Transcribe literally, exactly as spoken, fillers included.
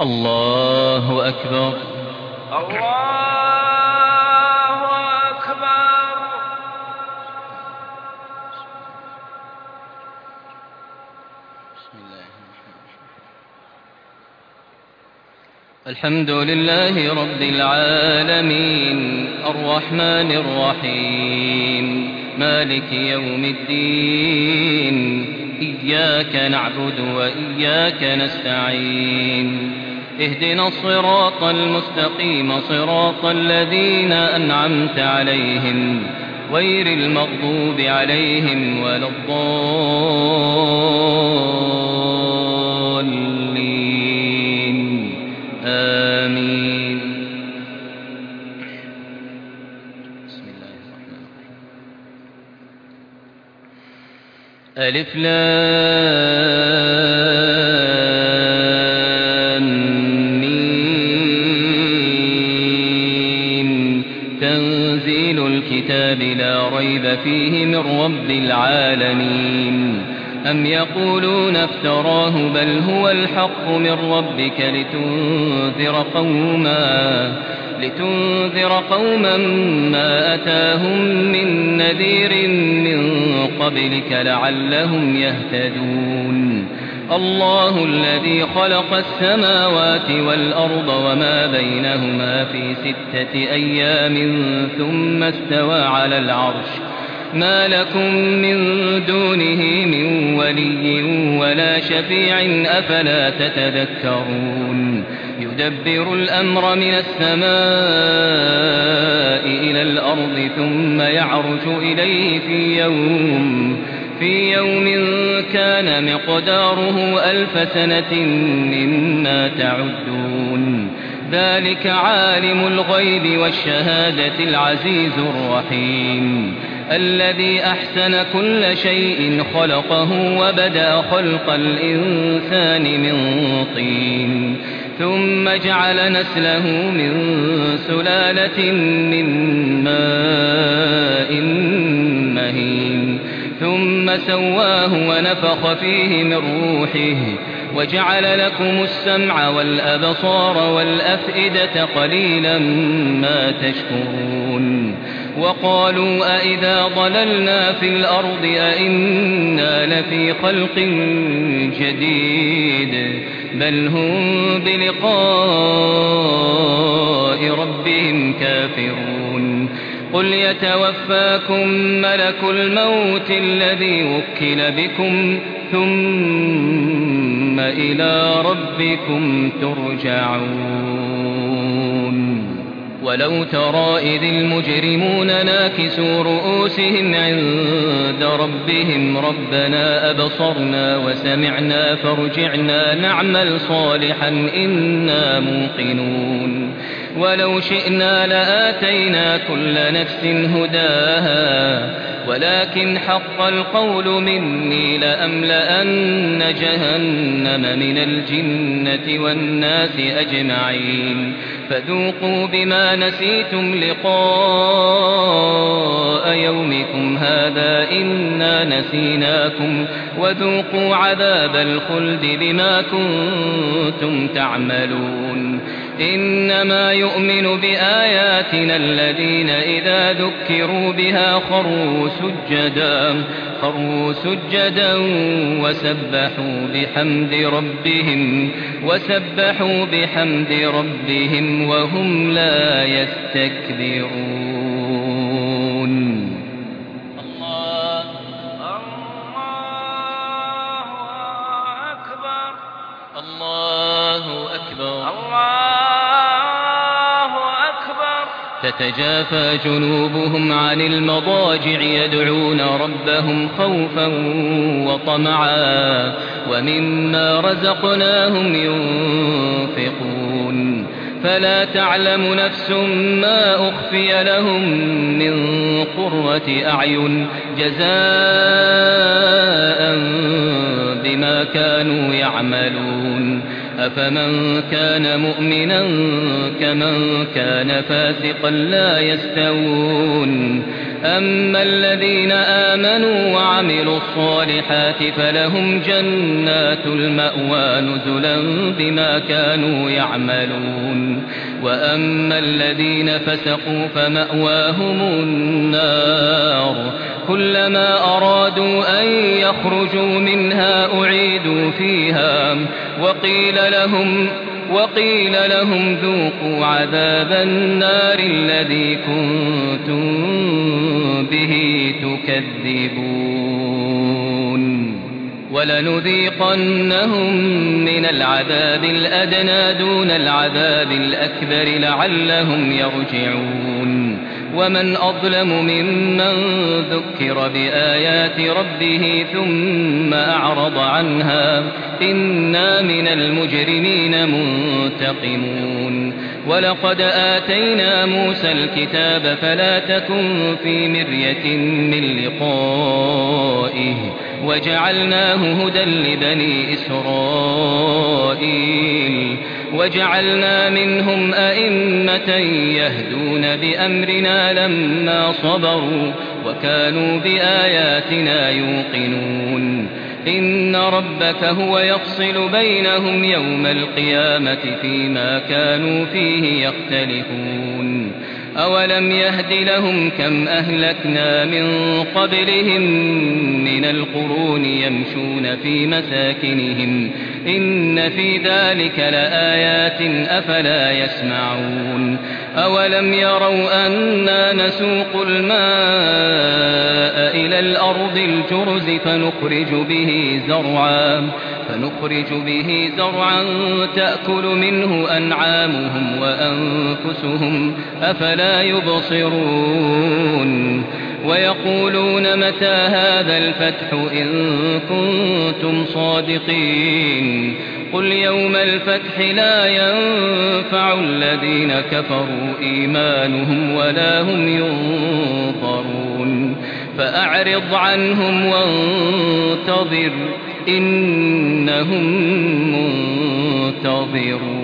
الله أكبر. الله أكبر. بسم الله الحمد لله رب العالمين الرحمن الرحيم مالك يوم الدين إياك نعبد وإياك نستعين اهدنا الصراط المستقيم صراط الذين أنعمت عليهم غير المغضوب عليهم ولا الضالين آمين. بسم الله الرحمن الرحيم. ألف لام ميم تنزيل الكتاب لا ريب فيه من رب العالمين. أم يقولون افتراه بل هو الحق من ربك لتنذر قوما لتنذر قوما ما أتاهم من نذير من قبلك لعلهم يهتدون. الله الذي خلق السماوات والأرض وما بينهما في ستة أيام ثم استوى على العرش ما لكم من دونه من ولي ولا شفيع أفلا تتذكرون. يدبر الأمر من السماء إلى الأرض ثم يعرج إليه في يوم في يوم كان مقداره ألف سنة مما تعدون. ذلك عالم الغيب والشهادة العزيز الرحيم الذي أحسن كل شيء خلقه وبدأ خلق الإنسان من طين ثم جعل نسله من سلالة من ماء مهين ثم سواه ونفخ فيه من روحه وجعل لكم السمع والأبصار والأفئدة قليلا ما تشكرون. وقالوا أئذا ضللنا في الأرض أئنا لفي خلق جديد بل هم بلقاء ربهم كافرون. قل يتوفاكم ملك الموت الذي وكل بكم ثم إلى ربكم ترجعون. ولو ترى إذ المجرمون ناكسوا رؤوسهم عند ربهم ربنا أبصرنا وسمعنا فارجعنا نعمل صالحا إنا موقنون. ولو شئنا لآتينا كل نفس هداها ولكن حق القول مني لأملأن جهنم من الجنة والناس أجمعين. فذوقوا بما نسيتم لقاء يومكم هذا إنا نسيناكم وذوقوا عذاب الخلد بما كنتم تعملون. إنما يؤمن بآياتنا الذين إذا ذكروا بها خروا سجدا خروا سجدا وسبحوا بحمد ربهم وسبحوا بحمد ربهم وهم لا يستكبرون. الله الله أكبر. الله أكبر. الله أكبر. تتجافى جنوبهم عن المضاجع يدعون ربهم خوفا وطمعا ومما رزقناهم ينفقون. فلا تعلم نفس ما أخفي لهم من قرة أعين جزاء بما كانوا يعملون. أفمن كان مؤمنا كمن كان فاسقا لا يستوون. أما الذين آمنوا وعملوا الصالحات فلهم جنات المأوى نزلا بما كانوا يعملون وأما الذين فسقوا فمأواهم النار كلما أرادوا أن يخرجوا منها أعيدوا فيها وقيل لهم وقيل لهم ذوقوا عذاب النار الذي كنتم به تكذبون ولنذيقنهم من العذاب الأدنى دون العذاب الأكبر لعلهم يرجعون ومن أظلم ممن ذكر بآيات ربه ثم أعرض عنها إنا من المجرمين منتقمون ولقد آتينا موسى الكتاب فلا تكن في مرية من لقائه وجعلناه هدى لبني إسرائيل وجعلنا منهم أئمة يهدون بأمرنا لما صبروا وكانوا بآياتنا يوقنون إن ربك هو يفصل بينهم يوم القيامة فيما كانوا فيه يختلفون أولم يهد لهم كم أهلكنا من قبلهم من القرون يمشون في مساكنهم إن في ذلك لآيات أفلا يسمعون أولم يروا أنا نسوق الماء إلى الأرض الجرز فنخرج به زرعا فنخرج به زرعا تأكل منه أنعامهم وأنفسهم أفلا يبصرون ويقولون متى هذا الفتح إن كنتم صادقين قل يوم الفتح لا ينفع الذين كفروا إيمانهم ولا هم ينظرون فأعرض عنهم وانتظر إنهم منتظرون